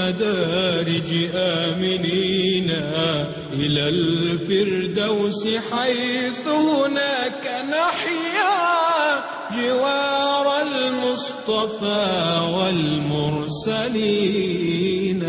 المدارج آمنين إلى الفردوس حيث هناك نحيا جوار المصطفى والمرسلين.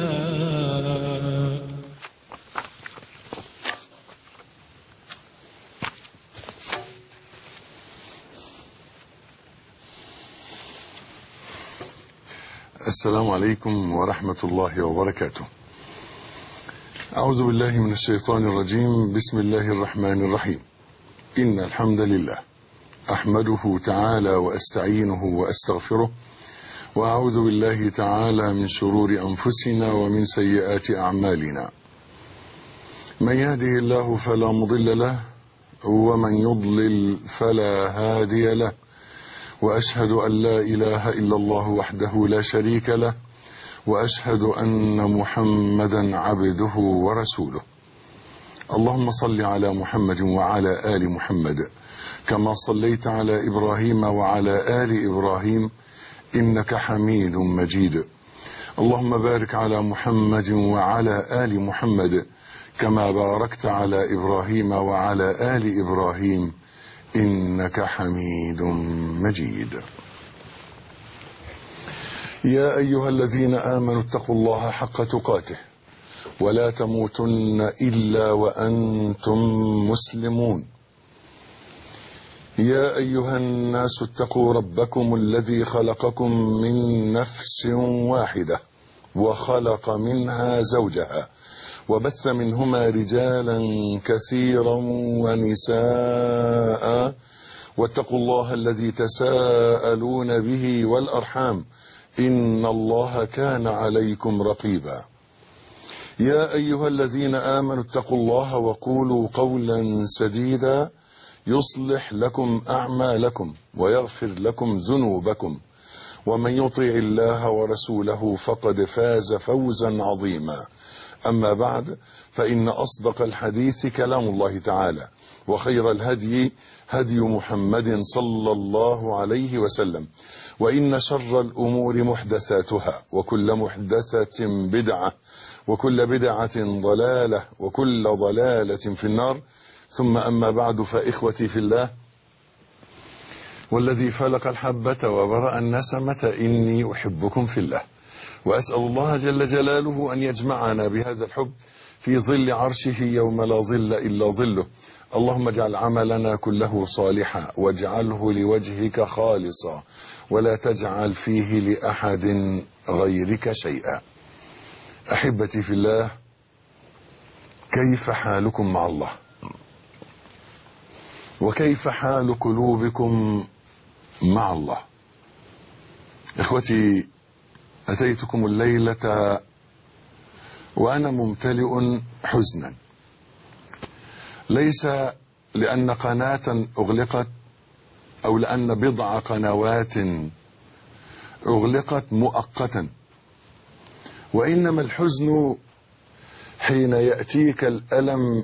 السلام عليكم ورحمة الله وبركاته. أعوذ بالله من الشيطان الرجيم. بسم الله الرحمن الرحيم. إن الحمد لله أحمده تعالى وأستعينه وأستغفره، وأعوذ بالله تعالى من شرور أنفسنا ومن سيئات أعمالنا. من يهده الله فلا مضل له، ومن يضلل فلا هادي له، وأشهد أن لا إله إلا الله وحده لا شريك له، وأشهد أن محمدا عبده ورسوله. اللهم صل على محمد وعلى آل محمد كما صليت على إبراهيم وعلى آل إبراهيم إنك حميد مجيد. اللهم بارك على محمد وعلى آل محمد كما باركت على إبراهيم وعلى آل إبراهيم إنك حميد مجيد. يا أيها الذين آمنوا اتقوا الله حق تقاته ولا تموتن إلا وأنتم مسلمون. يا أيها الناس اتقوا ربكم الذي خلقكم من نفس واحدة وخلق منها زوجها وبث منهما رجالا كثيرا ونساء، واتقوا الله الذي تساءلون به والأرحام إن الله كان عليكم رقيبا. يا أيها الذين آمنوا اتقوا الله وقولوا قولا سديدا يصلح لكم أعمالكم ويغفر لكم ذنوبكم، ومن يطع الله ورسوله فقد فاز فوزا عظيما. أما بعد، فإن أصدق الحديث كلام الله تعالى، وخير الهدي هدي محمد صلى الله عليه وسلم، وإن شر الأمور محدثاتها، وكل محدثة بدعة، وكل بدعة ضلالة، وكل ضلالة في النار. ثم أما بعد، فإخوتي في الله، والذي فلق الحبة وبرأ النسمة إني أحبكم في الله، وأسأل الله جل جلاله أن يجمعنا بهذا الحب في ظل عرشه يوم لا ظل إلا ظله. اللهم اجعل عملنا كله صالحا واجعله لوجهك خالصا ولا تجعل فيه لأحد غيرك شيئا. أحبتي في الله، كيف حالكم مع الله؟ وكيف حال قلوبكم مع الله؟ إخوتي، أتيتكم الليلة وأنا ممتلئ حزنا، ليس لأن قناة أغلقت أو لأن بضع قنوات أغلقت مؤقتا، وإنما الحزن حين يأتيك الألم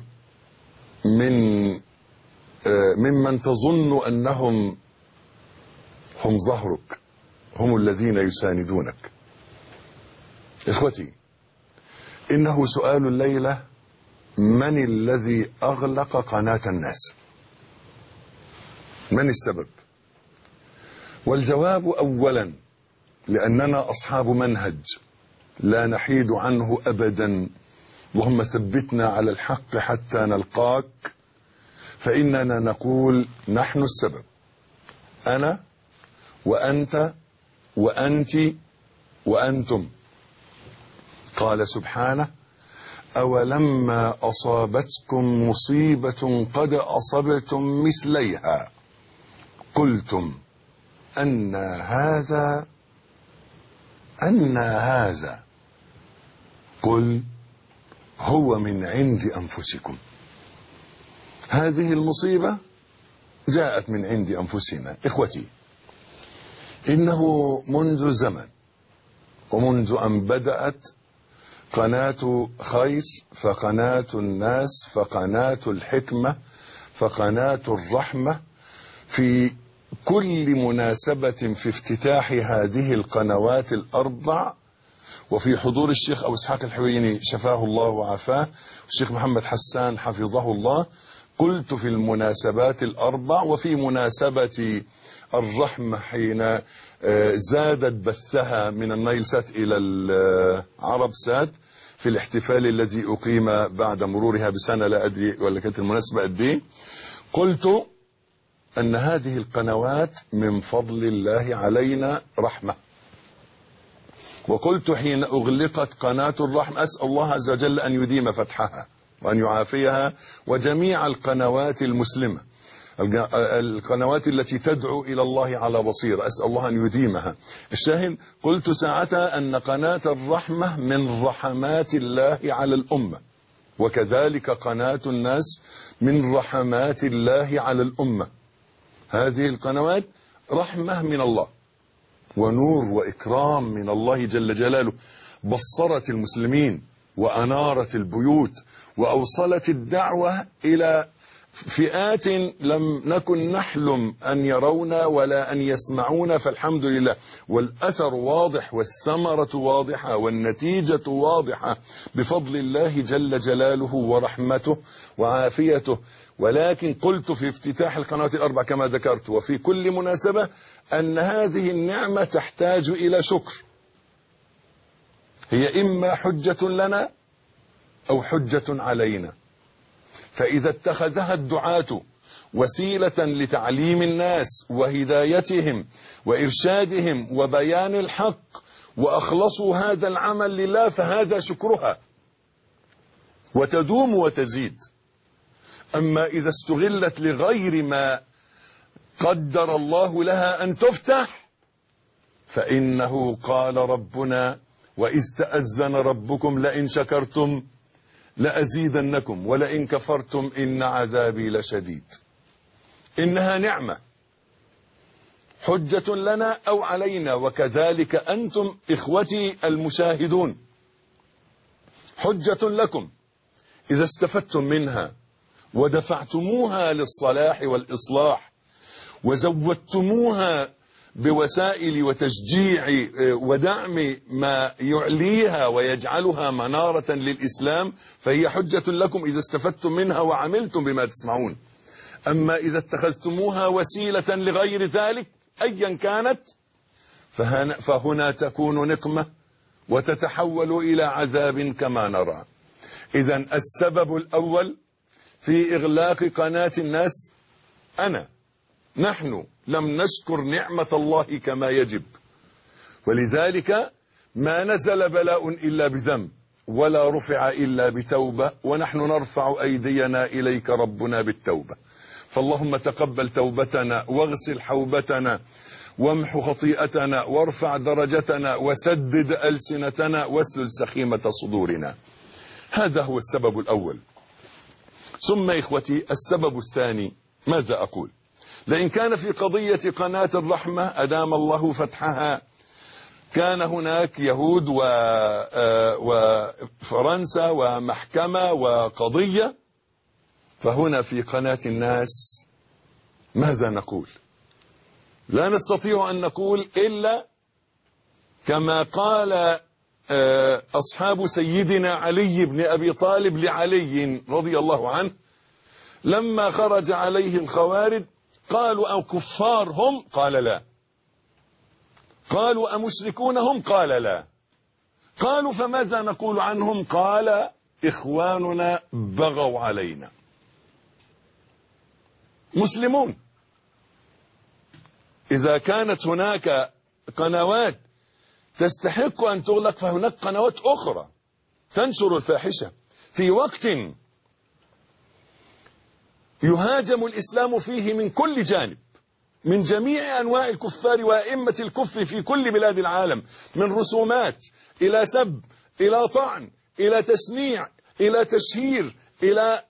ممن تظن أنهم هم ظهرك، هم الذين يساندونك. إخوتي، إنه سؤال الليلة: من الذي أغلق قناة الناس؟ من السبب؟ والجواب أولا لأننا أصحاب منهج لا نحيد عنه أبدا، اللهم ثبتنا على الحق حتى نلقاك، فإننا نقول نحن السبب، أنا وأنت وأنت وأنتم. قال سبحانه: أولما أصابتكم مصيبة قد أصبتم مثليها قلتم أن هذا قل هو من عند أنفسكم. هذه المصيبة جاءت من عند أنفسنا. إخوتي، إنه منذ زمن ومنذ أن بدأت قناة خير، فقناة الناس، فقناة الحكمة، فقناة الرحمة، في كل مناسبة في افتتاح هذه القنوات الأربع وفي حضور الشيخ أبو إسحاق الحويني شفاه الله وعافاه، والشيخ محمد حسان حفظه الله، قلت في المناسبات الأربع وفي مناسبة الرحمة حين زادت بثها من النايل سات إلى العرب سات في الاحتفال الذي أقيم بعد مرورها بسنة، لا أدري ولا كانت المناسبة قد إيه، قلت أن هذه القنوات من فضل الله علينا رحمة. وقلت حين أغلقت قناة الرحمة أسأل الله عز وجل أن يديم فتحها وأن يعافيها وجميع القنوات المسلمة، القنوات التي تدعو إلى الله على بصيرة، أسأل الله أن يديمها. الشاهد قلت ساعتها أن قناة الرحمة من رحمات الله على الأمة، وكذلك قناة الناس من رحمات الله على الأمة. هذه القنوات رحمة من الله ونور وإكرام من الله جل جلاله، بصرت المسلمين وأنارت البيوت وأوصلت الدعوة إلى فئات لم نكن نحلم أن يرونا ولا أن يسمعونا، فالحمد لله. والأثر واضح والثمرة واضحة والنتيجة واضحة بفضل الله جل جلاله ورحمته وعافيته. ولكن قلت في افتتاح القنوات الأربع كما ذكرت وفي كل مناسبة أن هذه النعمة تحتاج إلى شكر، هي إما حجة لنا أو حجة علينا. فإذا اتخذها الدعاة وسيلة لتعليم الناس وهدايتهم وإرشادهم وبيان الحق وأخلصوا هذا العمل لله فهذا شكرها وتدوم وتزيد. أما إذا استغلت لغير ما قدر الله لها أن تفتح فإنه قال ربنا وإذ تأذن ربكم لئن شكرتم لأزيدنكم ولئن كفرتم إن عذابي لشديد. إنها نعمة حجة لنا أو علينا، وكذلك أنتم إخوتي المشاهدون حجة لكم إذا استفدتم منها ودفعتموها للصلاح والإصلاح وزودتموها بوسائل وتشجيع ودعم ما يعليها ويجعلها منارة للإسلام، فهي حجة لكم إذا استفدتم منها وعملتم بما تسمعون. أما إذا اتخذتموها وسيلة لغير ذلك أيا كانت فهنا تكون نقمة وتتحول إلى عذاب كما نرى. إذن السبب الأول في إغلاق قناة الناس نحن لم نشكر نعمة الله كما يجب، ولذلك ما نزل بلاء إلا بذنب ولا رفع إلا بتوبة، ونحن نرفع أيدينا إليك ربنا بالتوبة. فاللهم تقبل توبتنا واغسل حوبتنا وامحو خطيئتنا وارفع درجتنا وسدد ألسنتنا واسلل سخيمة صدورنا. هذا هو السبب الأول. ثم إخوتي السبب الثاني ماذا أقول؟ لئن كان في قضية قناة الرحمة أدام الله فتحها كان هناك يهود وفرنسا ومحكمة وقضية، فهنا في قناة الناس ماذا نقول؟ لا نستطيع أن نقول إلا كما قال أصحاب سيدنا علي بن أبي طالب لعلي رضي الله عنه لما خرج عليه الخوارج قالوا أو كفار هم؟ قال لا. قالوا أمشركون هم؟ قال لا. قالوا فماذا نقول عنهم؟ قال إخواننا بغوا علينا. مسلمون. إذا كانت هناك قنوات تستحق أن تغلق فهناك قنوات أخرى تنشر الفاحشة في وقت يهاجم الإسلام فيه من كل جانب من جميع أنواع الكفار وأئمة الكفر في كل بلاد العالم، من رسومات إلى سب إلى طعن إلى تشنيع إلى تشهير إلى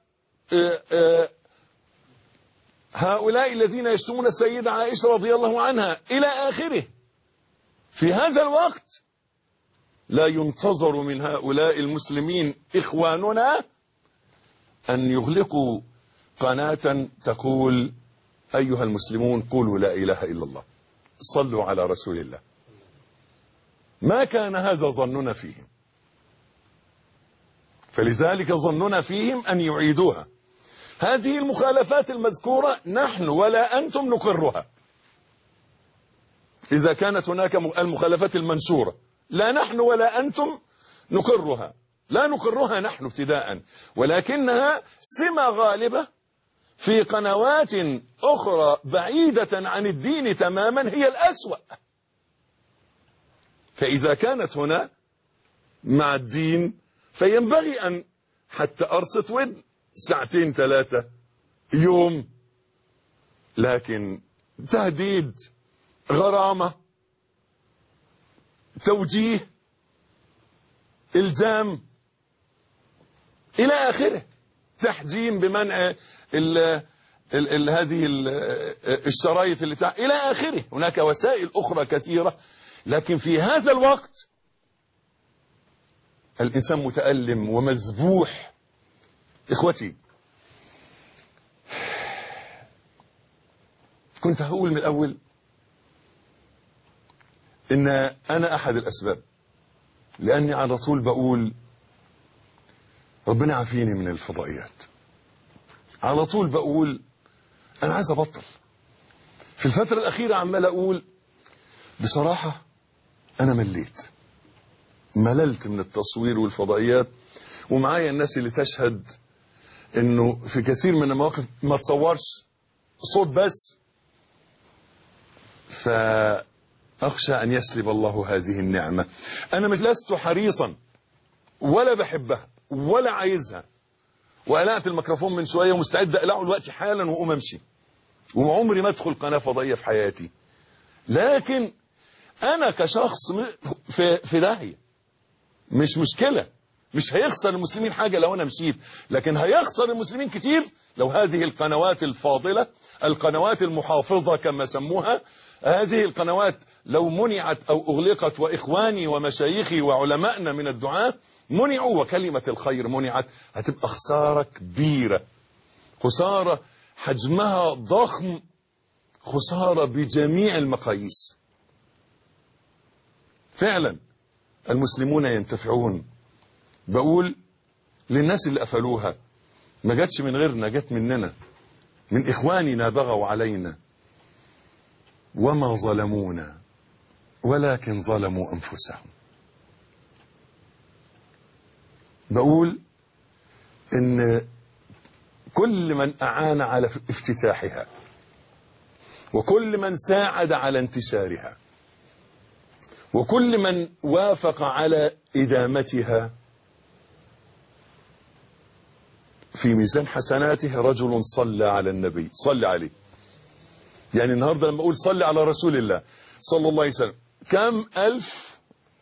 هؤلاء الذين يشتمون السيدة عائشة رضي الله عنها إلى آخره. في هذا الوقت لا ينتظر من هؤلاء المسلمين إخواننا أن يغلقوا قناة تقول أيها المسلمون قولوا لا إله إلا الله، صلوا على رسول الله. ما كان هذا ظننا فيهم، فلذلك ظننا فيهم أن يعيدوها. هذه المخالفات المذكورة نحن ولا أنتم نقرها. إذا كانت هناك المخالفات المنشورة لا نحن ولا أنتم نقرها، لا نقرها نحن ابتداء، ولكنها سمة غالبة في قنوات أخرى بعيدة عن الدين تماما هي الأسوأ. فإذا كانت هنا مع الدين فينبغي أن حتى أرصت ودن ساعتين 3 يوم، لكن تهديد، غرامة، توجيه، إلزام إلى آخره، تحجيم بمنع هذه الشرايط اللي إلى آخره. هناك وسائل أخرى كثيرة، لكن في هذا الوقت الإنسان متألم ومذبوح. إخوتي، كنت هقول من الأول إن أنا أحد الأسباب، لأني على طول بقول ربنا عافيني من الفضائيات. على طول بقول أنا عايز أبطل. في الفترة الأخيرة عمال أقول بصراحة أنا مللت من التصوير والفضائيات، ومعايا الناس اللي تشهد إنه في كثير من المواقف ما تصورش صوت بس. فأخشى أن يسلب الله هذه النعمة. أنا مش لست حريصا ولا بحبها ولا عايزها، وقلعت الميكروفون من شوية ومستعد أقلعه الوقت حالا وأقوم أمشي، وعمري ما أدخل قناة فضائية في حياتي. لكن أنا كشخص في داهية، مش مشكلة، مش هيخسر المسلمين حاجة لو أنا مشيت، لكن هيخسر المسلمين كتير لو هذه القنوات الفاضلة، القنوات المحافظة كما سموها، هذه القنوات لو منعت أو أغلقت، وإخواني ومشايخي وعلمائنا من الدعاء منعوا وكلمة الخير منعت، هتبقى خسارة كبيرة، خسارة حجمها ضخم، خسارة بجميع المقاييس. فعلا المسلمون ينتفعون. بقول للناس اللي قفلوها ما جاتش من غيرنا، جات مننا، من إخواننا بغوا علينا وما ظلمونا ولكن ظلموا أنفسهم. بقول إن كل من أعان على افتتاحها وكل من ساعد على انتشارها وكل من وافق على إدامتها في ميزان حسناته رجل صلى على النبي، صلى عليه. يعني النهاردة لما أقول صلى على رسول الله صلى الله عليه وسلم، كم ألف،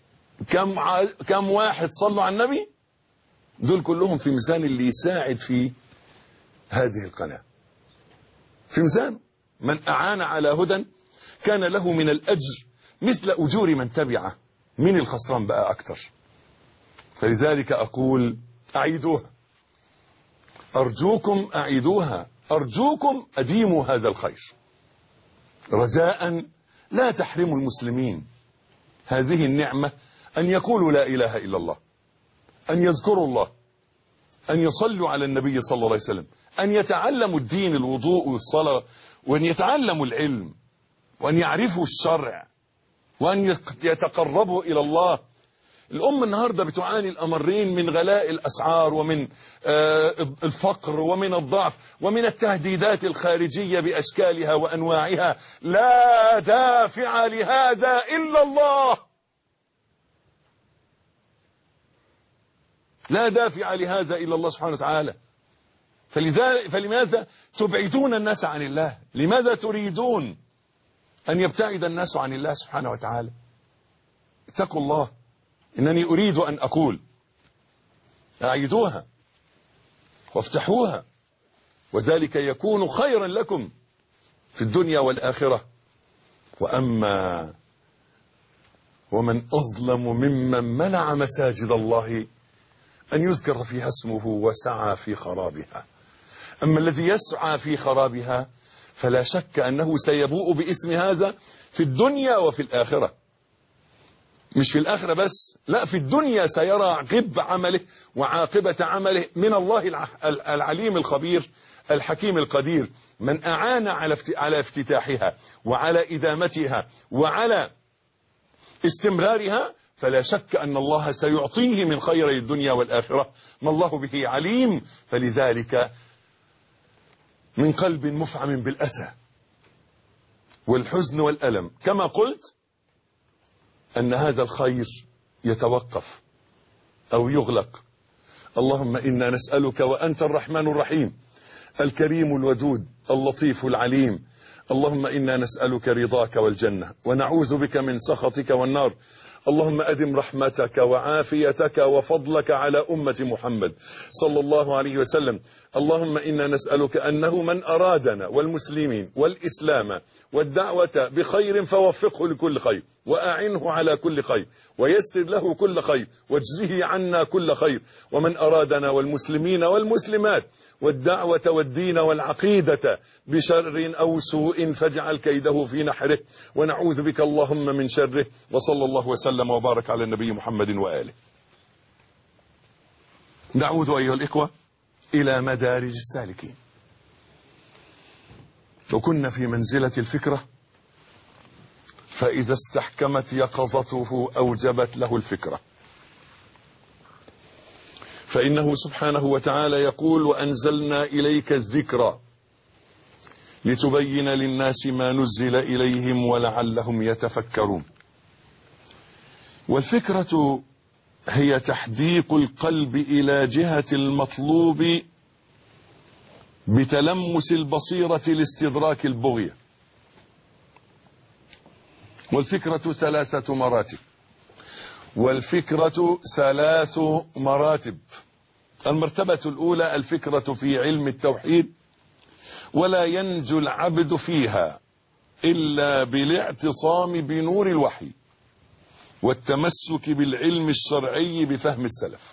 كم واحد صلوا على النبي؟ دول كلهم في ميزان اللي يساعد في هذه القناة، في ميزان من أعان على هدى كان له من الأجر مثل أجور من تبعه. من الخسران بقى أكتر؟ فلذلك أقول أعيدوها، أرجوكم أعيدوها، أرجوكم أديموا هذا الخير، رجاء لا تحرموا المسلمين هذه النعمة، أن يقولوا لا إله إلا الله، أن يذكروا الله، أن يصلوا على النبي صلى الله عليه وسلم، أن يتعلموا الدين، الوضوء والصلاة، وأن يتعلموا العلم، وأن يعرفوا الشرع، وأن يتقربوا إلى الله. الأمة النهاردة بتعاني الأمرين من غلاء الأسعار، ومن الفقر، ومن الضعف، ومن التهديدات الخارجية بأشكالها وأنواعها. لا دافع لهذا إلا الله، لا دافع لهذا إلا الله سبحانه وتعالى. فلماذا تبعدون الناس عن الله؟ لماذا تريدون أن يبتعد الناس عن الله سبحانه وتعالى؟ اتقوا الله. إنني أريد أن أقول أعيدوها وافتحوها، وذلك يكون خيرا لكم في الدنيا والآخرة. وأما ومن أظلم ممن منع مساجد الله أن يذكر فيها اسمه وسعى في خرابها. أما الذي يسعى في خرابها فلا شك أنه سيبوء باسم هذا في الدنيا وفي الآخرة. مش في الآخرة بس، لا، في الدنيا سيرى عقب عمله وعاقبة عمله من الله العليم الخبير الحكيم القدير. من أعان على افتتاحها وعلى إدامتها وعلى استمرارها فلا شك أن الله سيعطيه من خير الدنيا والآخرة ما الله به عليم. فلذلك من قلب مفعم بالأسى والحزن والألم كما قلت أن هذا الخير يتوقف أو يغلق. اللهم إنا نسألك وأنت الرحمن الرحيم الكريم الودود اللطيف العليم، اللهم إنا نسألك رضاك والجنة ونعوذ بك من سخطك والنار. اللهم أدم رحمتك وعافيتك وفضلك على أمة محمد صلى الله عليه وسلم. اللهم إنا نسألك أنه من أرادنا والمسلمين والإسلام والدعوة بخير فوفقه لكل خير وأعنه على كل خير ويسر له كل خير واجزه عنا كل خير. ومن أرادنا والمسلمين والمسلمات والدعوة والدين والعقيدة بشر أو سوء فاجعل كيده في نحره ونعوذ بك اللهم من شره. وصلى الله وسلم وبارك على النبي محمد وآله. نعود أيها الإخوة إلى مدارج السالكين. وكنا في منزلة الفكرة، فإذا استحكمت يقظته أوجبت له الفكرة. فإنه سبحانه وتعالى يقول: وأنزلنا إليك الذكر لتبين للناس ما نزل إليهم ولعلهم يتفكرون. والفكرة هي تحديق القلب إلى جهة المطلوب بتلمس البصيرة لاستدراك البغية. والفكرة ثلاث مراتب. المرتبة الأولى الفكرة في علم التوحيد، ولا ينجو العبد فيها إلا بالاعتصام بنور الوحي والتمسك بالعلم الشرعي بفهم السلف.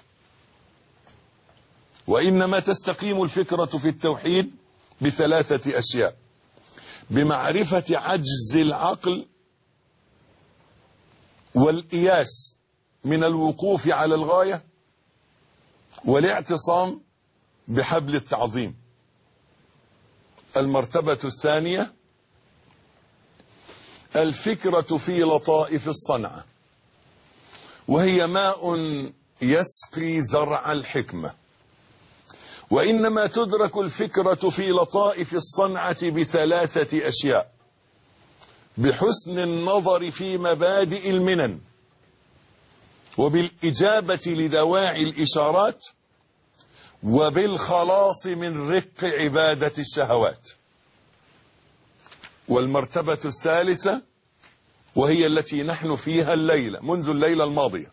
وإنما تستقيم الفكرة في التوحيد بثلاثة أشياء: بمعرفة عجز العقل والإياس من الوقوف على الغاية، والاعتصام بحبل التعظيم. المرتبة الثانية الفكرة في لطائف الصنعة، وهي ماء يسقي زرع الحكمة. وإنما تدرك الفكرة في لطائف الصنعة بثلاثة أشياء: بحسن النظر في مبادئ المنن، وبالإجابة لدواعي الإشارات، وبالخلاص من رق عبادة الشهوات. والمرتبة الثالثة وهي التي نحن فيها الليلة منذ الليلة الماضية،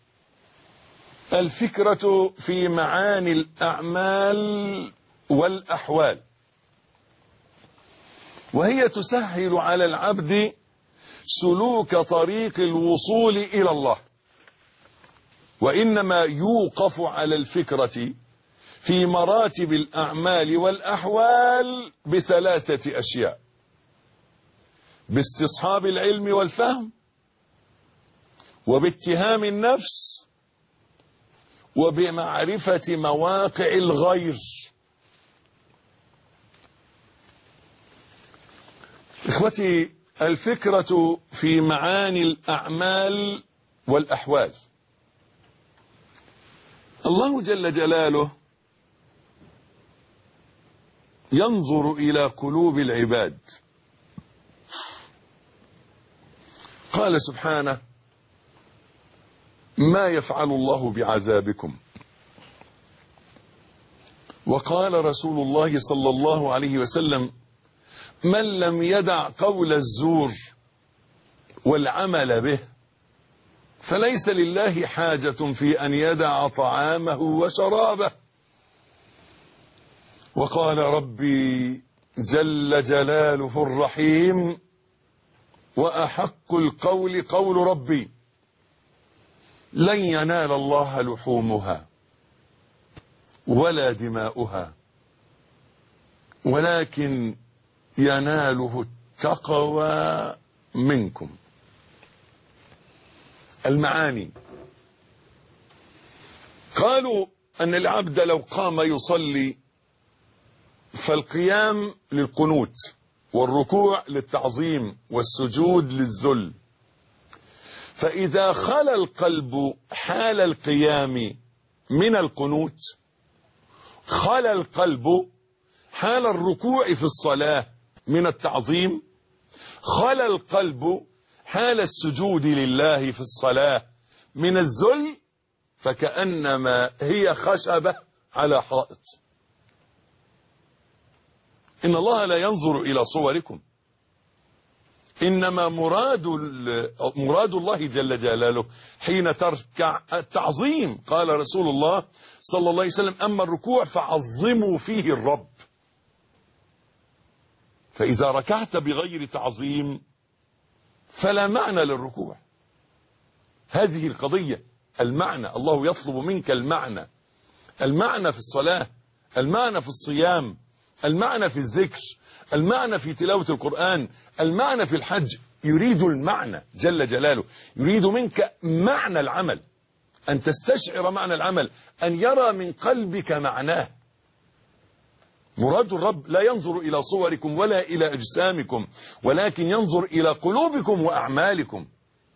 الفكرة في معاني الأعمال والأحوال، وهي تسهل على العبد سلوك طريق الوصول إلى الله. وإنما يوقف على الفكرة في مراتب الأعمال والأحوال بثلاثة أشياء: باستصحاب العلم والفهم، وباتهام النفس، وبمعرفة مواقع الغير. إخوتي، الفكرة في معاني الأعمال والأحوال. الله جل جلاله ينظر إلى قلوب العباد. قال سبحانه: ما يفعل الله بعذابكم. وقال رسول الله صلى الله عليه وسلم: من لم يدع قول الزور والعمل به فليس لله حاجة في أن يدع طعامه وشرابه. وقال ربي جل جلاله الرحيم: وأحق القول قول ربي لن ينال الله لحومها ولا دماؤها ولكن يناله التقوى منكم. المعاني. قالوا أن العبد لو قام يصلي فالقيام للقنوت، والركوع للتعظيم، والسجود للذل. فإذا خلا القلب حال القيام من القنوت، خلا القلب حال الركوع في الصلاة من التعظيم، خلا القلب حال السجود لله في الصلاة من الذل، فكأنما هي خشبة على حائط. إن الله لا ينظر إلى صوركم، إنما مراد الله جل جلاله حين تركع التعظيم. قال رسول الله صلى الله عليه وسلم: أما الركوع فعظموا فيه الرب. فإذا ركعت بغير تعظيم فلا معنى للركوع. هذه القضية، المعنى. الله يطلب منك المعنى، المعنى في الصلاة، المعنى في الصيام، المعنى في الذكر، المعنى في تلاوة القرآن، المعنى في الحج. يريد المعنى جل جلاله، يريد منك معنى العمل، أن تستشعر معنى العمل، أن يرى من قلبك معناه. مراد الرب لا ينظر إلى صوركم ولا إلى أجسامكم، ولكن ينظر إلى قلوبكم وأعمالكم.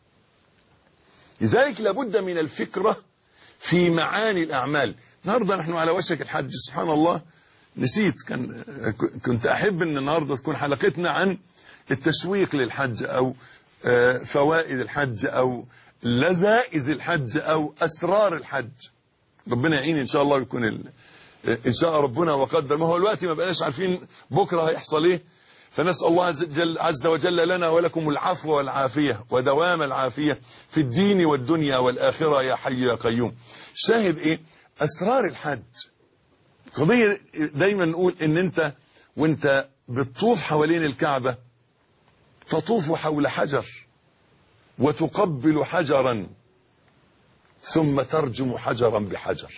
لذلك لابد من الفكرة في معاني الأعمال. النهاردة نحن على وشك الحج. سبحان الله، نسيت، كنت أحب أن النهاردة تكون حلقتنا عن التشويق للحج، أو فوائد الحج، أو لذائذ الحج، أو أسرار الحج. ربنا يعين إن شاء الله، ويكون إن شاء ربنا وقدر. ما هو الوقت ما بقناش عارفين بكرة هيحصل إيه، فنسأل الله عز وجل لنا ولكم العفو والعافية ودوام العافية في الدين والدنيا والآخرة يا حي يا قيوم. شاهد إيه؟ أسرار الحج. قضية دايما نقول إن أنت وأنت بتطوف حوالين الكعبة تطوف حول حجر وتقبل حجرا ثم ترجم حجرا بحجر.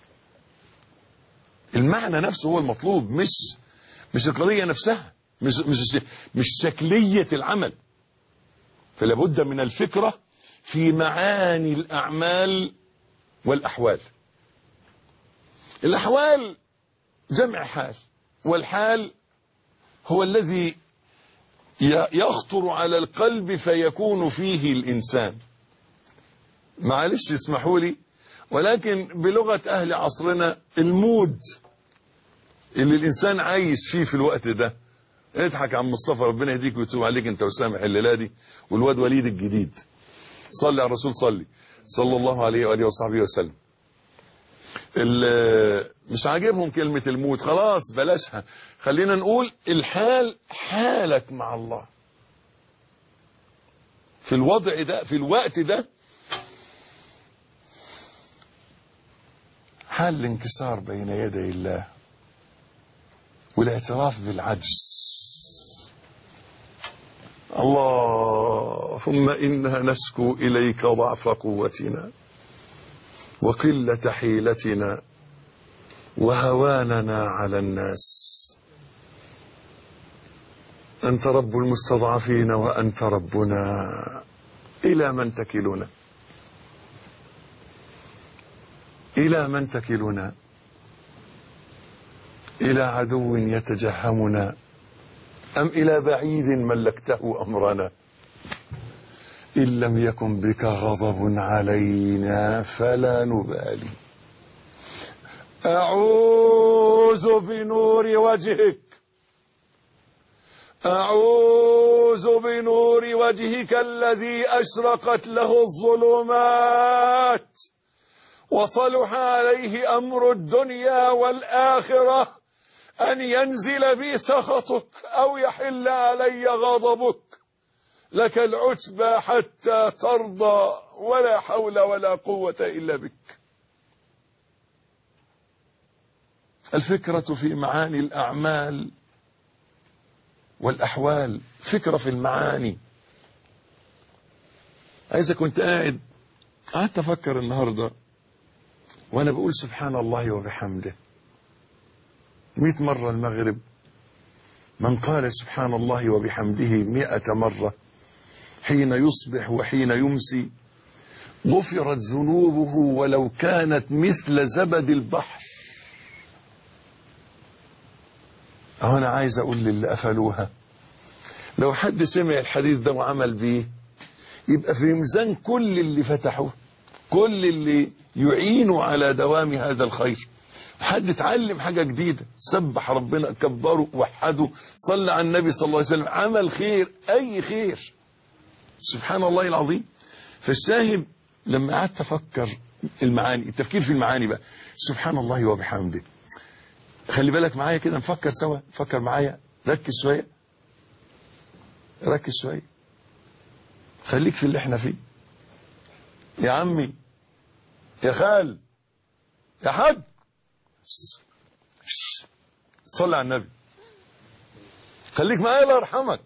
المعنى نفسه هو المطلوب، مش القضية نفسها، مش شكلية العمل. فلا بد من الفكرة في معاني الأعمال والأحوال. الأحوال جمع حال، والحال هو الذي يخطر على القلب فيكون فيه الإنسان. معلش اسمحوا لي، ولكن بلغة أهل عصرنا المود اللي الإنسان عايش فيه في الوقت ده. اضحك عن مصطفى، ربنا يهديك ويتوب عليك انت وسامح الليلة دي، والواد وليد الجديد. صلي على الرسول، صلى الله عليه وآله وصحبه وسلم. مش عاجبهم كلمة الموت، خلاص بلاشها، خلينا نقول الحال، حالك مع الله في الوضع ده، في الوقت ده، حال الانكسار بين يدي الله والاعتراف بالعجز. اللهم إنا نشكو إليك ضعف قوتنا وقلة حيلتنا وهواننا على الناس. أنت رب المستضعفين وأنت ربنا، إلى من تكلنا؟ إلى من تكلنا؟ إلى عدو يتجهمنا، أم إلى بعيد ملكته أمرنا؟ إن لم يكن بك غضب علينا فلا نبالي. أعوذ بنور وجهك، أعوذ بنور وجهك الذي أشرقت له الظلمات وصلح عليه أمر الدنيا والآخرة، أن ينزل بي سخطك أو يحل علي غضبك. لك العتبى حتى ترضى، ولا حول ولا قوة إلا بك. الفكرة في معاني الأعمال والأحوال، فكرة في المعاني. عايزك كنت قعدت أفكر النهاردة وأنا بقول سبحان الله وبحمده 100 مرة المغرب. من قال سبحان الله وبحمده 100 مرة حين يصبح وحين يمسي غفرت ذنوبه ولو كانت مثل زبد البحر. أنا عايز أقول للي قفلوها، لو حد سمع الحديث ده وعمل بيه يبقى في ميزان كل اللي فتحوه، كل اللي يعينوا على دوام هذا الخير. حد اتعلم حاجة جديدة، سبح ربنا، كبره، وحده، صلى على النبي صلى الله عليه وسلم، عمل خير، أي خير، سبحان الله العظيم. فالشاهد لما قعدت أفكر المعاني، التفكير في المعاني بقى، سبحان الله وبحمده. خلي بالك معايا كده، نفكر سوا، فكر معايا، ركز شوية، ركز شوية، خليك في اللي احنا فيه يا عمي، يا خال، يا حاج، صلي على النبي، خليك معايا الله يرحمك.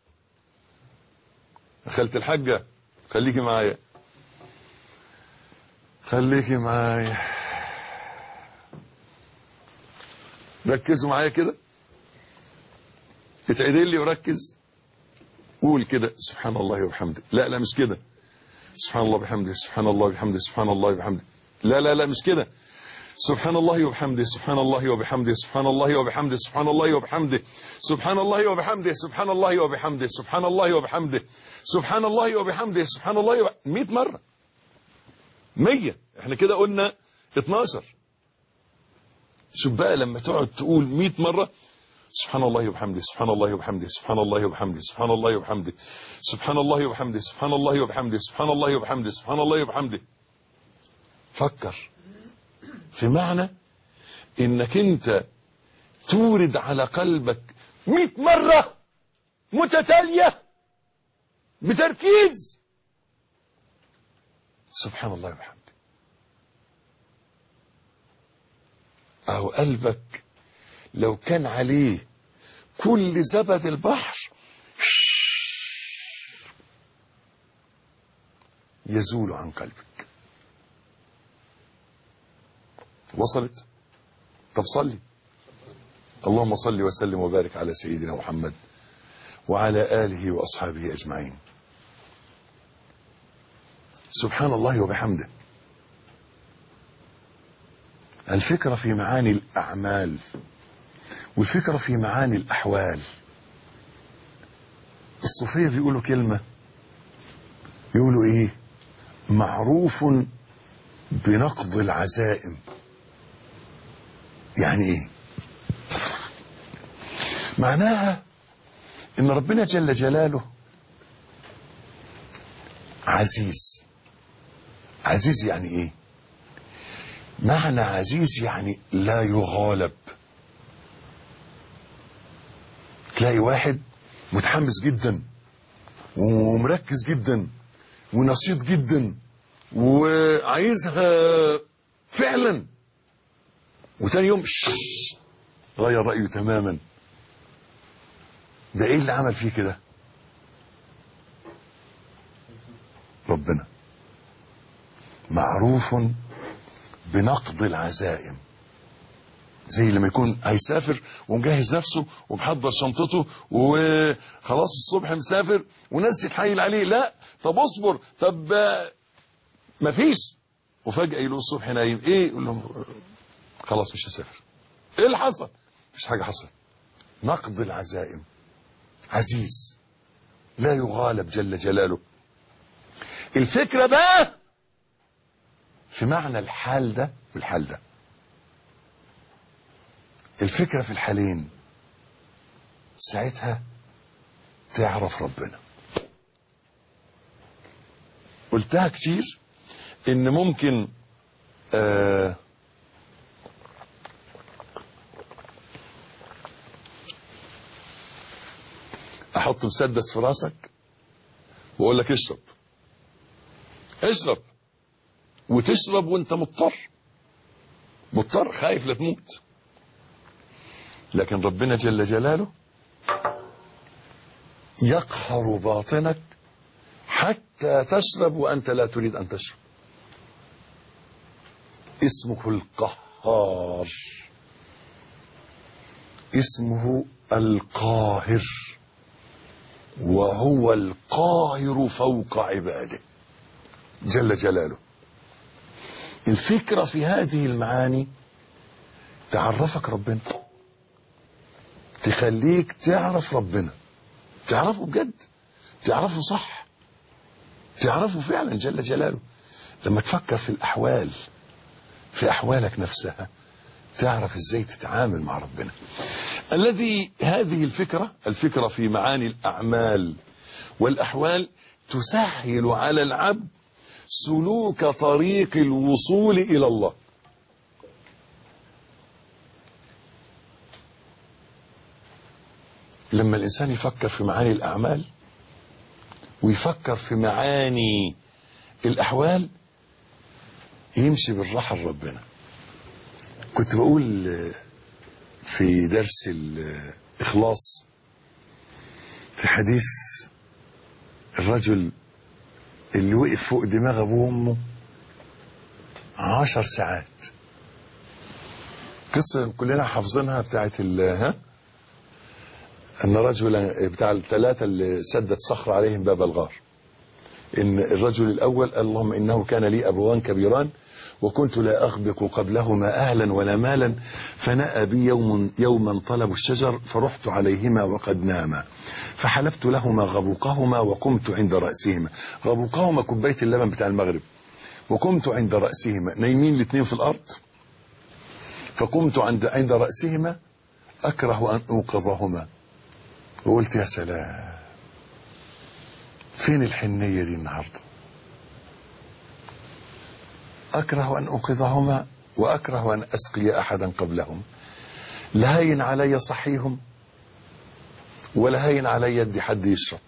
خالة الحاجة خليكي معايا، خليكي معايا، ركزوا معايا كده، اتعدل لي وركز، قول كده سبحان الله وبحمده. لا لا مش كده، سبحان الله وبحمده، سبحان الله وبحمده، سبحان الله وبحمده. لا لا لا مش كده، سبحان الله وبحمده، سبحان الله وبحمده، سبحان الله وبحمده، سبحان الله وبحمده، سبحان الله وبحمده، سبحان الله وبحمده، سبحان الله وبحمده، سبحان الله وبحمده، سبحان الله 100 مرة، 100. احنا كده قلنا 12. شوف بقى لما تقعد تقول 100 مرة سبحان الله وبحمده، سبحان الله وبحمده، سبحان الله وبحمده، سبحان الله وبحمده، سبحان الله وبحمده، سبحان الله وبحمده، سبحان الله وبحمده، سبحان الله وبحمده. فكر في معنى انك انت تورد على قلبك 100 مرة متتالية بتركيز سبحان الله وبحمده. أو قلبك لو كان عليه كل زبد البحر يزول عن قلبك. وصلت؟ طب صلي. اللهم صل وسلم وبارك على سيدنا محمد وعلى آله وأصحابه أجمعين. سبحان الله وبحمده. الفكرة في معاني الأعمال والفكرة في معاني الأحوال. الصوفية بيقولوا كلمة، يقولوا إيه؟ معروف بنقض العزائم. يعني إيه؟ معناها إن ربنا جل جلاله عزيز. عزيز يعني إيه؟ معنى عزيز يعني لا يغالب. تلاقي واحد متحمس جدا ومركز جدا ونشيط جدا وعايزها فعلا، وتاني يوم غير رأيه تماما. ده ايه اللي عمل فيه كده؟ ربنا. معروف بنقض العزائم. زي لما يكون هيسافر ومجهز نفسه ومحضر شنطته وخلاص الصبح مسافر وناس تتحايل عليه، لا طب اصبر، طب مفيش، وفجأة يلاقوا الصبح نايم، ايه يقول لهم خلاص مش هسافر. ايه اللي حصل؟ مش حاجة حصلت. نقض العزائم. عزيز لا يغالب جل جلاله. الفكرة بقى في معنى الحال ده والحال ده. الفكرة في الحالين، ساعتها تعرف ربنا. قلتها كتير ان ممكن احط مسدس في راسك واقول لك اشرب، اشرب، وتشرب وانت مضطر خايف لا تموت. لكن ربنا جل جلاله يقهر باطنك حتى تشرب وأنت لا تريد أن تشرب. اسمه القهار، اسمه القاهر، وهو القاهر فوق عباده. جل جلاله. الفكرة في هذه المعاني تعرفك ربنا، تخليك تعرف ربنا، تعرفه بجد، تعرفه صح، تعرفه فعلا جل جلاله. لما تفكر في الأحوال، في أحوالك نفسها، تعرف ازاي تتعامل مع ربنا. هذه الفكرة في معاني الأعمال والأحوال تسهل على العبد سلوك طريق الوصول إلى الله. لما الإنسان يفكر في معاني الأعمال ويفكر في معاني الأحوال يمشي بالراحة لربنا. كنت بقول في درس الإخلاص في حديث الرجل اللي وقف فوق دماغ أبوه وأمه 10 ساعات. قصة كلنا حافظينها بتاعت أن رجلا بتاع الثلاثة اللي سدت صخر عليهم باب الغار. إن الرجل الأول قال اللهم إنه كان لي أبوان كبيران وكنت لا أغبق قبلهما أهلا ولا مالا فنأى بي يوما طلبوا الشجر فرحت عليهما وقد ناما فحلبت لهما غبوقهما وقمت عند رأسهما. غبوقهما كوباية اللبن بتاع المغرب. وقمت عند رأسهما، نايمين الاثنين في الأرض. فقمت عند رأسهما أكره أن أوقظهما. وقلت يا سلام، فين الحنية دي النهارده؟ أكره أن أوقظهما وأكره أن أسقي أحدا قبلهم. لا هين علي صحيهم ولا هين علي يدي حد يشرب.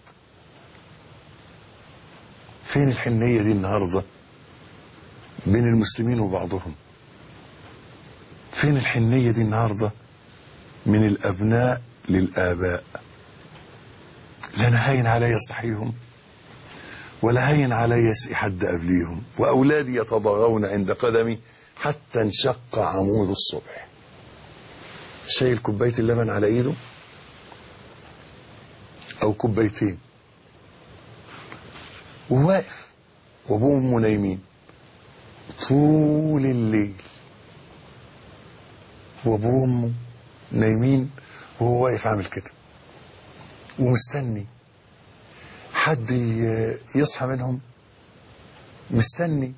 فين الحنية دي النهارده بين المسلمين وبعضهم؟ فين الحنية دي النهارده من الأبناء للآباء؟ لا أنا هين علي صحيهم ولا هين علي يسقي حد قبليهم، وأولادي يتضاغون عند قدمي حتى انشق عمود الصبح. شايل كوباية اللبن على ايده او كوبايتين وواقف، وابوه وامه نايمين طول الليل، وابوه وامه نايمين وهو واقف عامل كده ومستني حد يصحى منهم، مستني.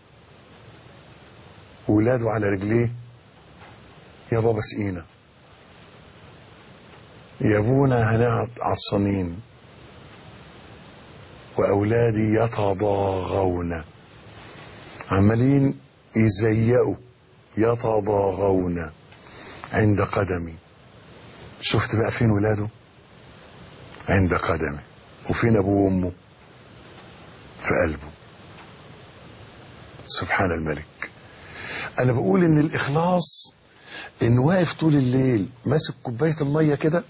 ولاده على رجليه، يا بابا سقينا، يا ابونا هنقعد عطشانين. واولادي يتضاغون، عمالين يزيقوا، يتضاغون عند قدمي. شفت بقى فين ولاده؟ عند قدمي. وفين ابوه وامه؟ في قلبه. سبحان الملك. انا بقول ان الاخلاص ان واقف طول الليل ماسك كوبايه الميه كده،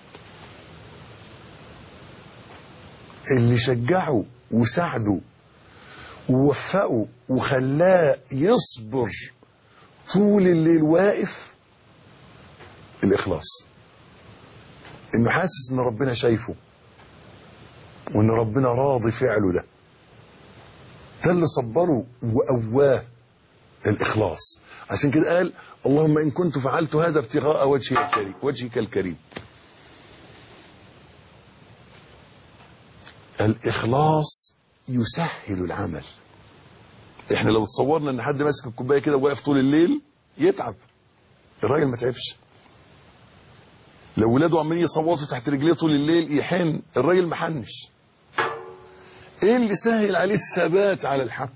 اللي شجعه وساعده ووفقه وخلاه يصبر طول الليل واقف الاخلاص. انه حاسس ان ربنا شايفه وان ربنا راضي فعله. ده اللي صبره وقواه الاخلاص. عشان كده قال اللهم ان كنت فعلت هذا ابتغاء وجهك الكريم. الاخلاص يسهل العمل. احنا لو تصورنا ان حد ماسك الكوبايه كده وواقف طول الليل يتعب، الراجل ما تعبش. لو ولاده عمالين يصوتوا تحت رجليه طول الليل يحن، الراجل ما حنش. ايه اللي سهل عليه الثبات على الحق؟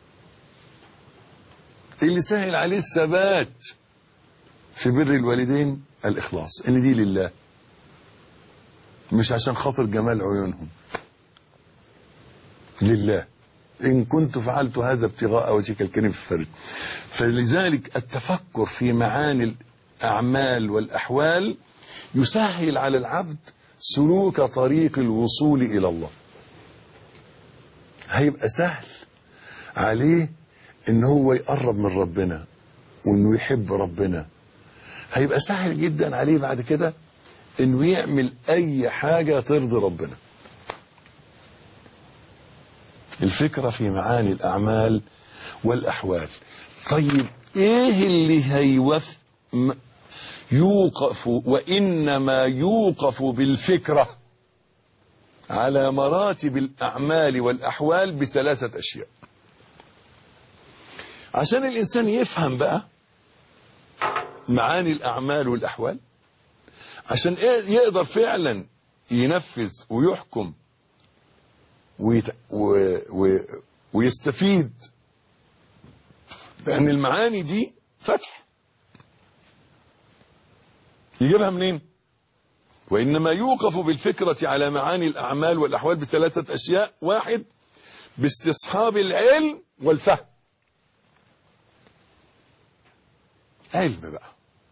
اللي سهل عليه الثبات في بر الوالدين الاخلاص، ان دي لله، مش عشان خاطر جمال عيونهم، لله. ان كنت فعلت هذا ابتغاء وجهك الكريم في الفرد. فلذلك التفكر في معاني الاعمال والاحوال يسهل على العبد سلوك طريق الوصول الى الله. هيبقى سهل عليه ان هو يقرب من ربنا وانه يحب ربنا. هيبقى سهل جدا عليه بعد كده انه يعمل اي حاجة ترضي ربنا. الفكرة في معاني الأعمال والأحوال. طيب إيه اللي يوقف، وإنما يوقف بالفكرة على مراتب الأعمال والأحوال بثلاثة أشياء. عشان الإنسان يفهم بقى معاني الأعمال والأحوال، عشان يقدر فعلا ينفذ ويحكم ويستفيد، لأن المعاني دي فتح. يجيبها منين؟ وإنما يوقف بالفكرة على معاني الأعمال والأحوال بثلاثة أشياء. واحد، باستصحاب العلم والفهم. علم بقى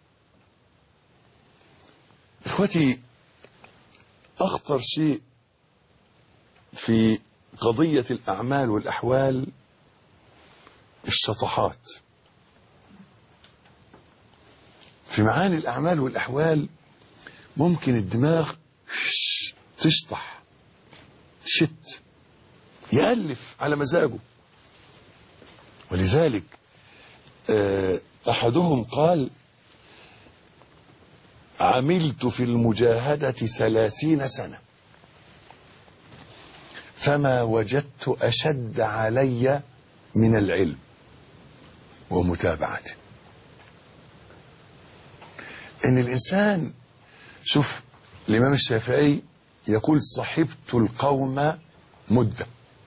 إخوتي، أخطر شيء في قضية الأعمال والأحوال الشطحات. في معاني الأعمال والأحوال ممكن الدماغ تشطح، شت، يألف على مزاجه. ولذلك أحدهم قال: عملت في المجاهدة 30 سنة فما وجدت أشد علي من العلم ومتابعته. إن الإنسان، شوف الإمام الشافعي يقول: صحبت القوم مدة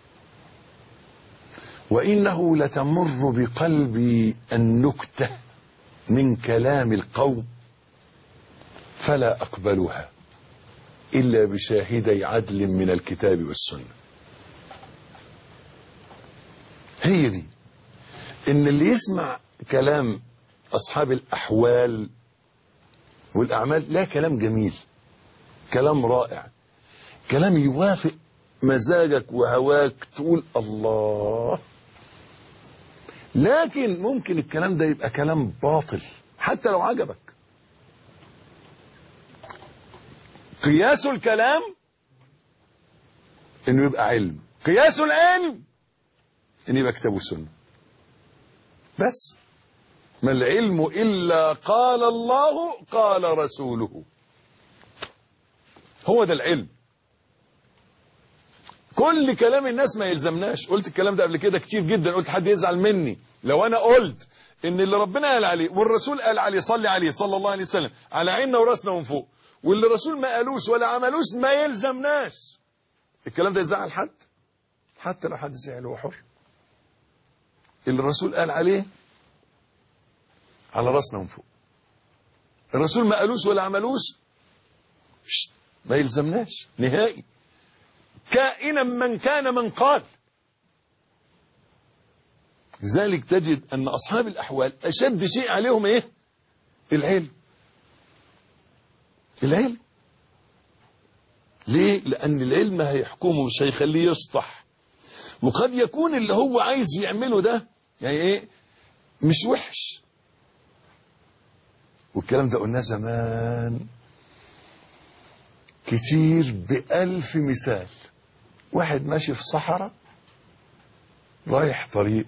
وإنه لتمر بقلبي النكتة من كلام القوم فلا أقبلها إلا بشاهدي عدل من الكتاب والسنة. هي دي، إن اللي يسمع كلام أصحاب الأحوال والأعمال، لا، كلام جميل، كلام رائع، كلام يوافق مزاجك وهواك، تقول الله. لكن ممكن الكلام ده يبقى كلام باطل حتى لو عجبك. قياس الكلام انه يبقى علم، قياس العلم انه يبقى كتاب وسنة. بس ما العلم إلا قال الله قال رسوله، هو ده العلم. كل كلام الناس ما يلزمناش. قلت الكلام ده قبل كده كتير جدا، قلت حد يزعل مني لو انا قلت ان اللي ربنا قال عليه والرسول قال عليه، صلي عليه صلى الله عليه وسلم، على عيننا وراسنا ومن فوق، واللي الرسول ما قالوش ولا عملوش ما يلزمناش. الكلام ده يزعل حد؟ حتى لو حد زعل هو حر. اللي الرسول قال عليه على راسنا ومن فوق، الرسول ما قالوش ولا عملوش ما يلزمناش نهائي، كائنا من كان من قال. لذلك تجد أن أصحاب الأحوال أشد شيء عليهم إيه؟ العلم. العلم ليه؟ لأن العلم هيحكمه، مش هيخليه يسطح. وقد يكون اللي هو عايز يعمله ده يعني إيه؟ مش وحش. والكلام ده قلناه زمان كتير ب1000 مثال. واحد ماشي في صحراء رايح طريق،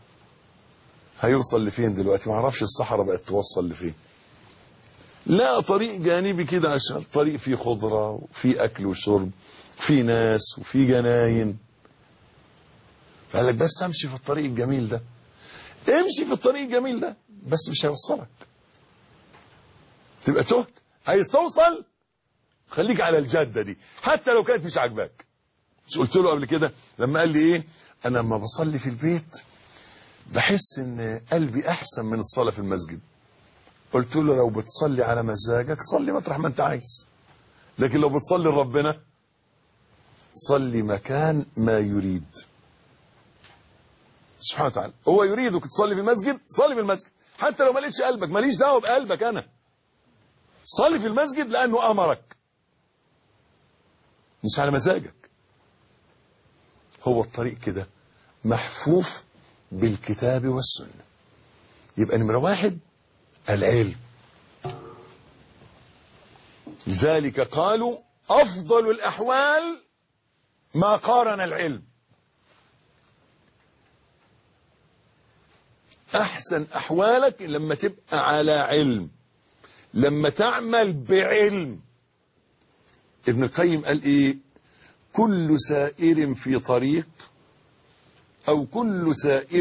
هيوصل لفين دلوقتي؟ ما اعرفش الصحراء بقت توصل لفين. لا، طريق جانبي كده، عشان طريق فيه خضرة وفيه أكل وشرب، فيه ناس وفيه جناين. فقال لك بس امشي في الطريق الجميل ده. امشي في الطريق الجميل ده، بس مش هيوصلك، تبقى تهت. عايز توصل، خليك على الجادة دي حتى لو كانت مش عاجباك. مش قلت له قبل كده لما قال لي ايه؟ انا لما بصلي في البيت بحس ان قلبي احسن من الصلاة في المسجد. قلت له لو بتصلي على مزاجك صلي مطرح ما انت عايز، لكن لو بتصلي لربنا صلي مكان ما يريد سبحانه وتعالى. هو يريدك تصلي في المسجد، صلي في المسجد حتى لو ما لقيتش قلبك، ماليش دعوه بقلبك، انا صلي في المسجد لانه امرك، مش على مزاجك. هو الطريق كده محفوف بالكتاب والسنة. يبقى نمرة 1 العلم. لذلك قالوا أفضل الأحوال ما قارن العلم. أحسن أحوالك لما تبقى على علم، لما تعمل بعلم. ابن القيم قال إيه؟ كل سائر في طريق، أو كل سائر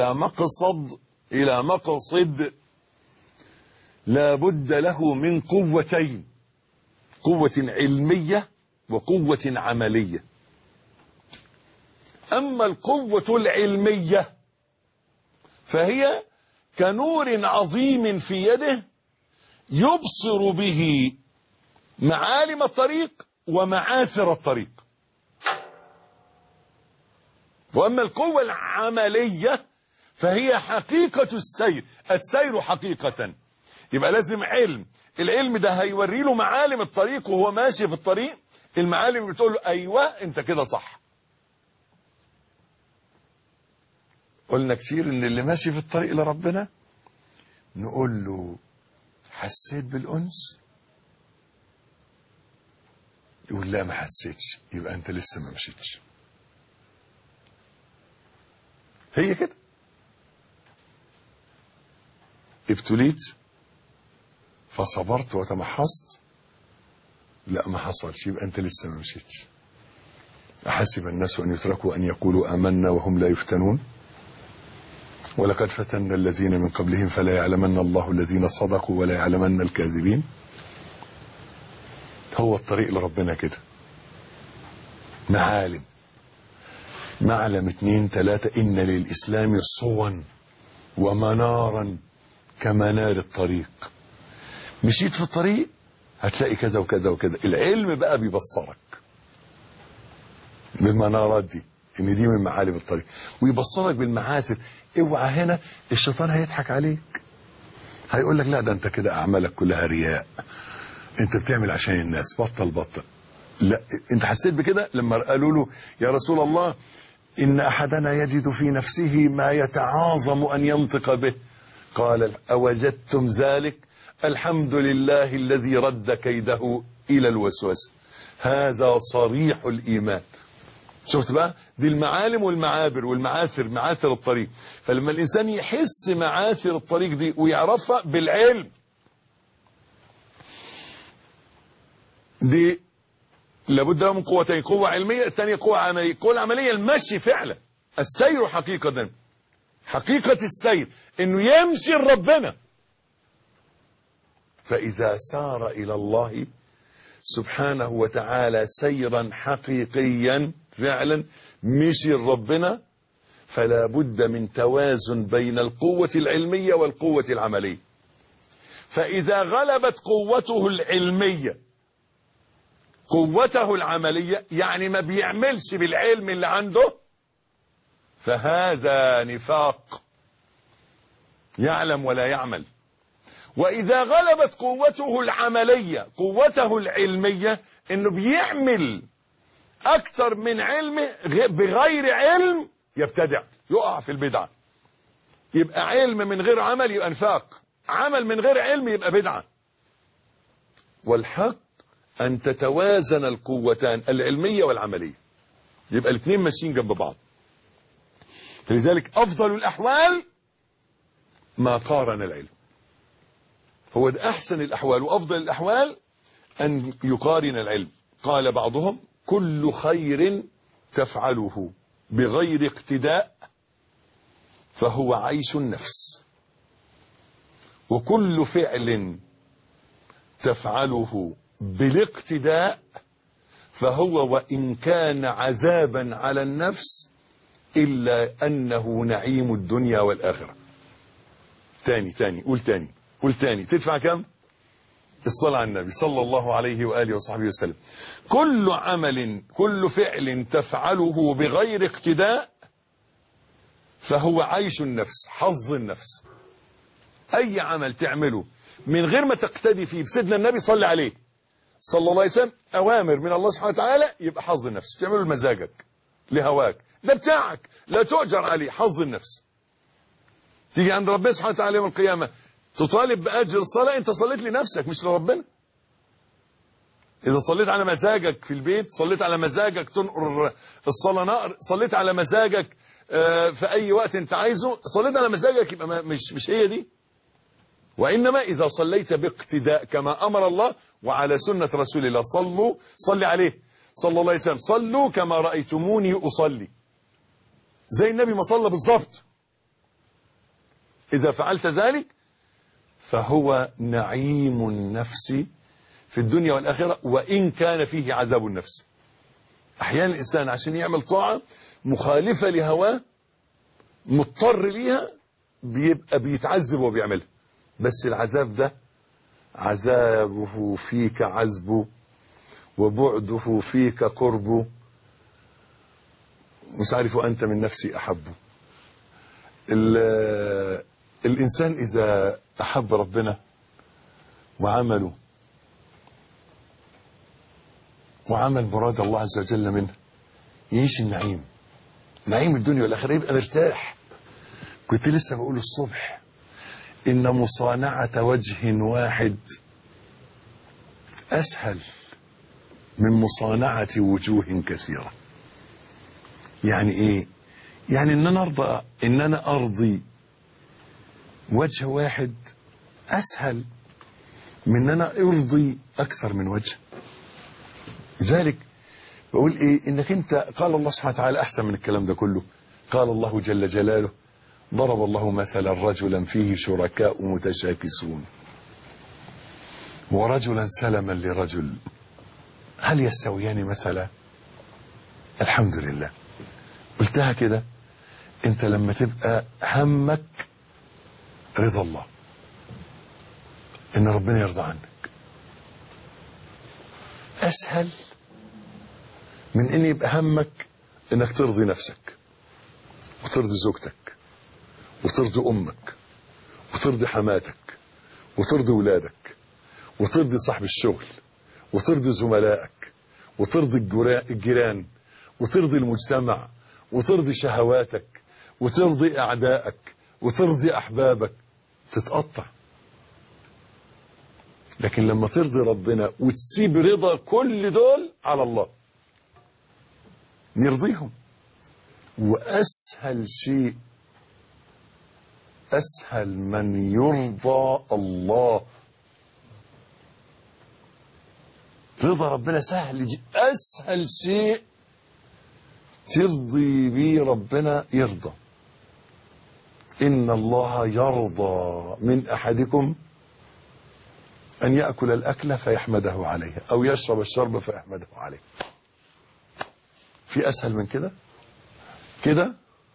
إلى مقصد لا بد له من قوتين: قوة علمية وقوة عملية. أما القوة العلمية فهي كنور عظيم في يده يبصر به معالم الطريق ومعاثر الطريق. وأما القوة العملية فهي حقيقة السير حقيقة. يبقى لازم علم، العلم ده هيوري له معالم الطريق وهو ماشي في الطريق، المعالم بتقول له أيوة أنت كده صح. قلنا كتير إن اللي ماشي في الطريق لربنا نقول له حسيت بالأنس؟ يقول لا ما حسيتش، يبقى أنت لسه ما مشيتش. هي كده. ابتليت فصبرت وتمحصت، لا ما حصلش، يبقى أنت لسه ما مشيتش. أحسب الناس أن يتركوا أن يقولوا آمنا وهم لا يفتنون ولقد فتنا الذين من قبلهم فلا يعلمن الله الذين صدقوا ولا يعلمن الكاذبين. هو الطريق لربنا كده، معالم، معلم 2 3. إن للإسلام صوا ومنارا كمنار الطريق. مشيت في الطريق هتلاقي كذا وكذا وكذا. العلم بقى بيبصرك بالمنارات دي، ان دي من معالم الطريق، ويبصرك بالمعاثر. اوعى هنا الشيطان هيضحك عليك، هيقول لك لا ده انت كده اعمالك كلها رياء، انت بتعمل عشان الناس، بطل. لا، انت حسيت بكده لما قالوا له يا رسول الله ان احدنا يجد في نفسه ما يتعاظم ان ينطق به، قال اوجدتم ذلك؟ الحمد لله الذي رد كيده الى الوسوسه. هذا صريح الايمان. شفت بقى؟ دي المعالم والمعابر والمعاثر، معاثر الطريق. فلما الإنسان يحس معاثر الطريق دي ويعرفها بالعلم، دي لابد له من قوتين: قوة علمية، الثانية قوة عملية. القوة العملية المشي فعلا، السير حقيقة. حقيقة السير إنه يمشي لربنا. فإذا سار إلى الله سبحانه وتعالى سيرا حقيقيا فعلا، مشي ربنا، فلا بد من توازن بين القوة العلمية والقوة العملية. فإذا غلبت قوته العلمية قوته العملية، يعني ما بيعملش بالعلم اللي عنده، فهذا نفاق، يعلم ولا يعمل. وإذا غلبت قوته العملية قوته العلمية، إنه بيعمل أكتر من علمه بغير علم، يبتدع، يقع في البدعة. يبقى علم من غير عمل يبقى نفاق، عمل من غير علم يبقى بدعة. والحق أن تتوازن القوتان العلمية والعملية، يبقى الاثنين ماشيين جنب بعض. لذلك أفضل الأحوال ما قارن العلم. هو ده أحسن الأحوال وأفضل الأحوال أن يقارن العلم. قال بعضهم: كل خير تفعله بغير اقتداء فهو عيش النفس، وكل فعل تفعله بالاقتداء فهو وإن كان عذابا على النفس إلا أنه نعيم الدنيا والآخرة. تاني قول تاني تدفع كم؟ الصلاة على النبي صلى الله عليه وآله وصحبه وسلم. كل عمل، كل فعل تفعله بغير اقتداء فهو عيش النفس، حظ النفس. أي عمل تعمله من غير ما تقتدي فيه بسيدنا النبي صلى عليه صلى الله عليه وسلم، أوامر من الله سبحانه وتعالى، يبقى حظ النفس. تعمله لمزاجك لهواك، ده بتاعك لا تؤجر عليه، حظ النفس. تيجي عند ربنا سبحانه وتعالى يوم القيامة تطالب بأجر الصلاة، انت صليت لنفسك مش لربنا. إذا صليت على مزاجك في البيت، صليت على مزاجك تنقر الصلاة نقر، صليت على مزاجك في اي وقت انت عايزه، صليت على مزاجك، يبقى مش هي دي. وانما اذا صليت باقتداء كما امر الله وعلى سنة رسول الله، صلي عليه صلى الله عليه وسلم، صلوا كما رأيتموني اصلي، زي النبي ما صلى بالظبط. اذا فعلت ذلك فهو نعيم النفس في الدنيا والآخرة، وإن كان فيه عذاب النفس. أحيانا الإنسان عشان يعمل طاعة مخالفة لهواه مضطر ليها، بيبقى بيتعذب وبيعملها، بس العذاب ده عذابه فيك عذبه وبعده فيك قربه، مش عارف أنت من نفسي أحبه. الإنسان إذا أحب ربنا وعمله وعمل مراد الله عز وجل منه، يعيش النعيم، نعيم الدنيا والآخرة، يبقى مرتاح. كنت لسه بقول الصبح إن مصانعة وجه واحد أسهل من مصانعة وجوه كثيرة. يعني إيه؟ يعني إن أنا أرضي وجه واحد أسهل من أن أنا أرضي أكثر من وجه. لذلك بقول إيه؟ إنك أنت، قال الله سبحانه وتعالى أحسن من الكلام ده كله. قال الله جل جلاله: ضرب الله مثلا رجلا فيه شركاء متشاكسون ورجلا سلما لرجل هل يستويان مثلا؟ الحمد لله. قلتها كده، أنت لما تبقى همك رضا الله، إن ربنا يرضى عنك، أسهل من إن يبقى همك إنك ترضي نفسك وترضي زوجتك وترضي أمك وترضي حماتك وترضي ولادك وترضي صاحب الشغل وترضي زملائك وترضي الجيران وترضي المجتمع وترضي شهواتك وترضي أعدائك وترضي أحبابك، تتقطع. لكن لما ترضي ربنا وتسيب رضا كل دول على الله، نرضيهم. وأسهل شيء، أسهل من يرضى الله. رضا ربنا سهل، أسهل شيء ترضي به ربنا يرضى. إن الله يرضى من أحدكم أن يأكل الأكل فيحمده عليه أو يشرب الشرب فيحمده عليه. في أسهل من كده؟ كده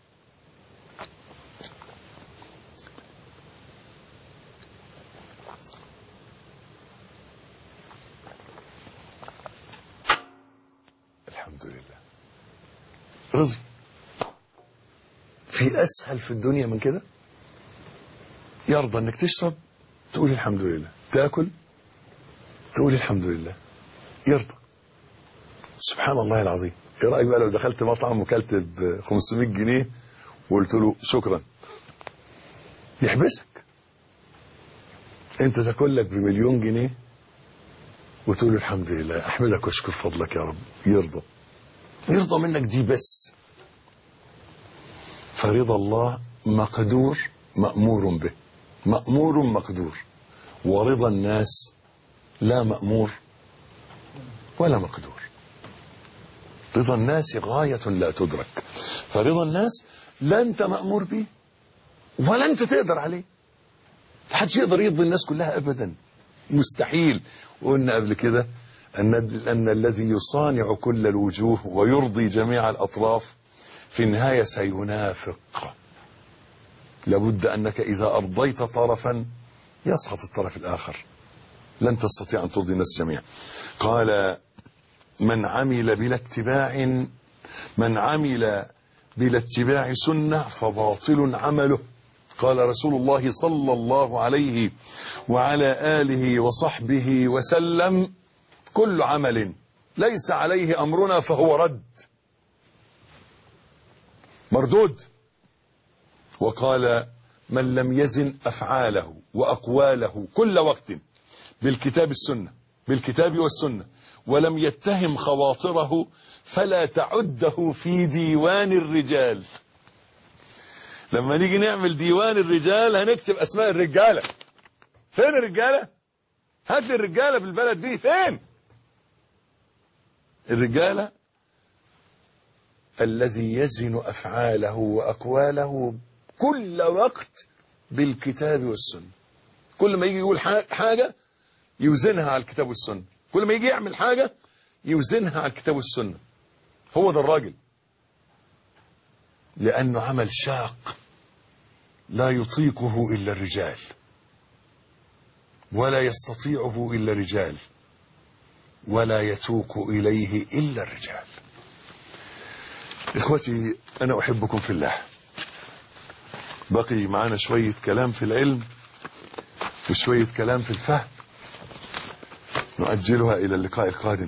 الحمد لله رضي. في أسهل في الدنيا من كده؟ يرضى أنك تشرب تقول الحمد لله، تأكل تقول الحمد لله، يرضى. سبحان الله العظيم. ايه رأيك بقى لو دخلت مطعم وكلت ب 500 جنيه وقلت له شكرا؟ يحبسك. انت تاكل لك بمليون جنيه وتقول الحمد لله، احمدك واشكر فضلك يا رب، يرضى. يرضى منك دي بس. فرضا الله مقدور مأمور به، مأمور مقدور. ورضا الناس لا مأمور ولا مقدور. رضا الناس غاية لا تدرك. فرضا الناس لا انت مأمور به ولا انت تقدر عليه. محدش يقدر يرضي الناس كلها ابدا، مستحيل. وقلنا قبل كده ان الذي يصانع كل الوجوه ويرضي جميع الاطراف في النهاية سينافق. لابد انك اذا ارضيت طرفا يسقط الطرف الاخر، لن تستطيع ان ترضي الناس جميعا. قال: من عمل بلا اتباع سنة فباطل عمله. قال رسول الله صلى الله عليه وعلى آله وصحبه وسلم: كل عمل ليس عليه أمرنا فهو رد، مردود. وقال: من لم يزن أفعاله وأقواله كل وقت بالكتاب والسنة ولم يتهم خواطره فلا تعده في ديوان الرجال. لما نيجي نعمل ديوان الرجال هنكتب اسماء الرجالة. فين الرجالة؟ هات لي الرجالة في البلد دي، فين الرجالة؟ الذي يزن افعاله واقواله كل وقت بالكتاب والسنة. كل ما يجي يقول حاجة يوزنها على الكتاب والسنة، كل ما يجي يعمل حاجة يوزنها على الكتاب والسنة. هو ده الراجل، لأنه عمل شاق لا يطيقه إلا الرجال ولا يستطيعه إلا الرجال ولا يتوق إليه إلا الرجال. إخوتي أنا أحبكم في الله. بقي معنا شوية كلام في العلم وشوية كلام في الفهم، نؤجلها إلى اللقاء القادم.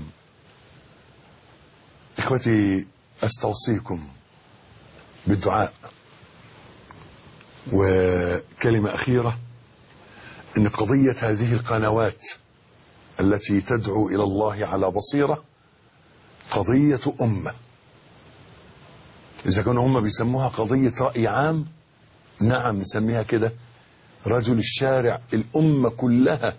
إخوتي أستوصيكم بالدعاء. وكلمة أخيرة، إن قضية هذه القنوات التي تدعو إلى الله على بصيرة قضية أمة. إذا كانوا هم بيسموها قضية رأي عام، نعم نسميها كده، رجل الشارع، الأمة كلها.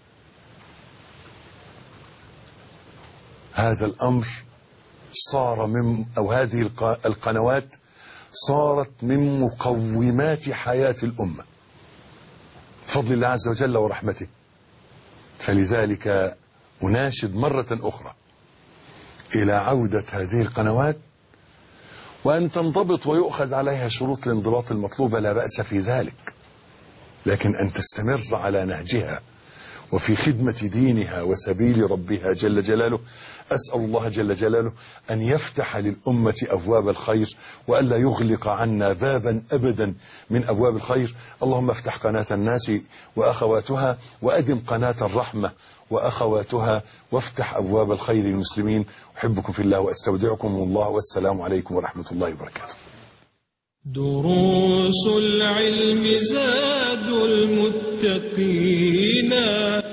هذا الأمر صار أو هذه القنوات صارت من مقومات حياة الأمة بفضل الله عز وجل ورحمته. فلذلك أناشد مرة أخرى إلى عودة هذه القنوات، وأن تنضبط ويؤخذ عليها شروط الانضباط المطلوبة، لا بأس في ذلك، لكن أن تستمر على نهجها وفي خدمة دينها وسبيل ربها جل جلاله. أسأل الله جل جلاله أن يفتح للأمة أبواب الخير، وألا يغلق عنا بابا أبدا من أبواب الخير. اللهم افتح قناة الناس وأخواتها، وأدم قناة الرحمة وأخواتها، وافتح أبواب الخير للمسلمين. أحبكم في الله وأستودعكم الله، والسلام عليكم ورحمة الله وبركاته. دروس العلم زاد المتقين